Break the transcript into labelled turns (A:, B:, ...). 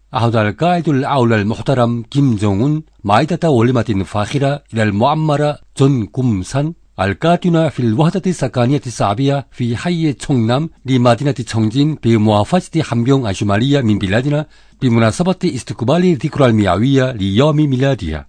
A: عهد القائد الأعلى المحترم كيم جونغ أون مائدة وليمة فاخرة إلى المعمرة جون كوم산 القاطنة في الوحدة السكنية الشعبية في حي 청남 لمدينة 청진 بمحافظة 함경 الشمالية من بلادنا بمناسبة استقبال الذكرى المئوية ليوم ميلادها.